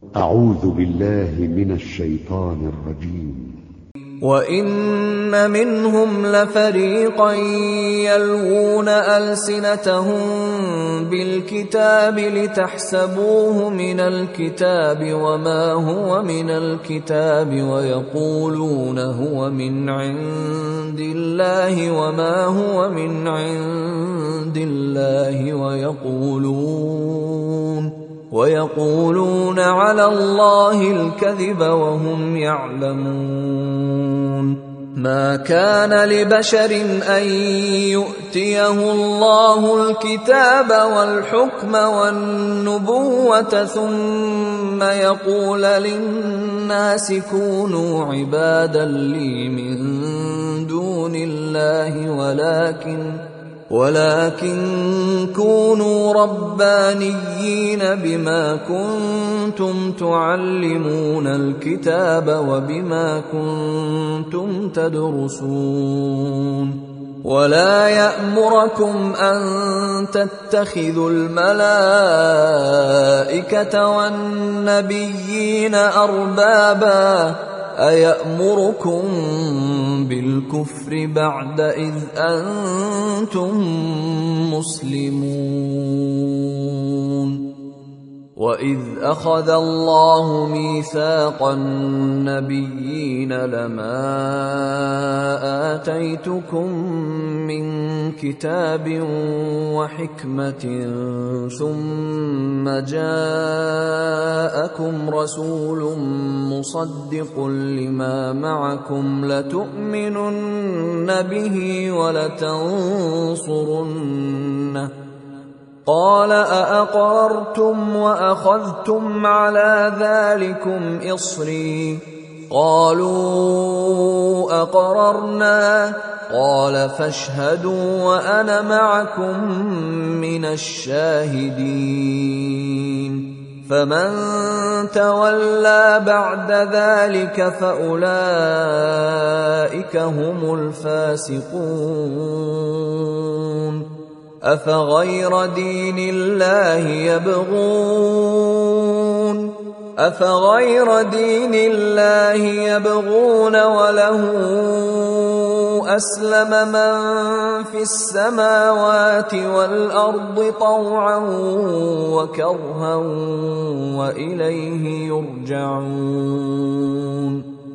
أعوذ بالله من الشيطان الرجيم. وَإِنَّ مِنْهُمْ لَفَرِيقًا يَلْوُونَ أَلْسِنَتَهُم بِالْكِتَابِ لِتَحْسَبُوهُ مِنَ الْكِتَابِ وَمَا هُوَ مِنَ الْكِتَابِ وَيَقُولُونَ هُوَ مِنْ عِندِ اللَّهِ وَمَا هُوَ مِنْ عِندِ اللَّهِ وَيَقُولُونَ عَلَى اللَّهِ الْكَذِبَ وَهُمْ يَعْلَمُونَ. مَا كَانَ لِبَشَرٍ أَن يُؤْتِيَهُ اللَّهُ الْكِتَابَ وَالْحُكْمَ وَالنُّبُوَّةَ ثُمَّ يَقُولَ لِلنَّاسِ كُونُوا عِبَادًا لِّي مِن دُونِ اللَّهِ ولكن كونوا ربانيين بما كنتم تعلمون الكتاب وبما كنتم تدرسون. ولا يأمركم أن تتخذوا الملائكة والنبيين أربابا أيأمركم بالكفر بعد إذ أنتم مسلمون. وَإِذْ أَخَذَ اللَّهُ مِيثَاقَ النَّبِيِّينَ لَمَا آتَيْتُكُم مِّن كِتَابٍ وَحِكْمَةٍ ثُمَّ جَاءَكُمْ رَسُولٌ مُّصَدِّقٌ لِّمَا مَعَكُمْ لَتُؤْمِنُنَّ بِهِ وَلَتَنصُرُنَّهُ قَالَ أَأَقْرَرْتُمْ وَأَخَذْتُمْ عَلَىٰ ذَٰلِكُمْ إِصْرِي قَالُوا أَقْرَرْنَا قَالَ فَاشْهَدُوا وَأَنَا مَعَكُم مِّنَ الشَّاهِدِينَ. فَمَن تَوَلَّىٰ بَعْدَ ذَٰلِكَ فَأُولَٰئِكَ هُمُ الْفَاسِقُونَ. أَفَغَيْرَ دِينِ اللَّهِ يَبْغُونَ وَلَهُ أَسْلَمَ مَن فِي السَّمَاوَاتِ وَالْأَرْضِ طَوْعًا وَكَرْهًا وَإِلَيْهِ يُرْجَعُونَ.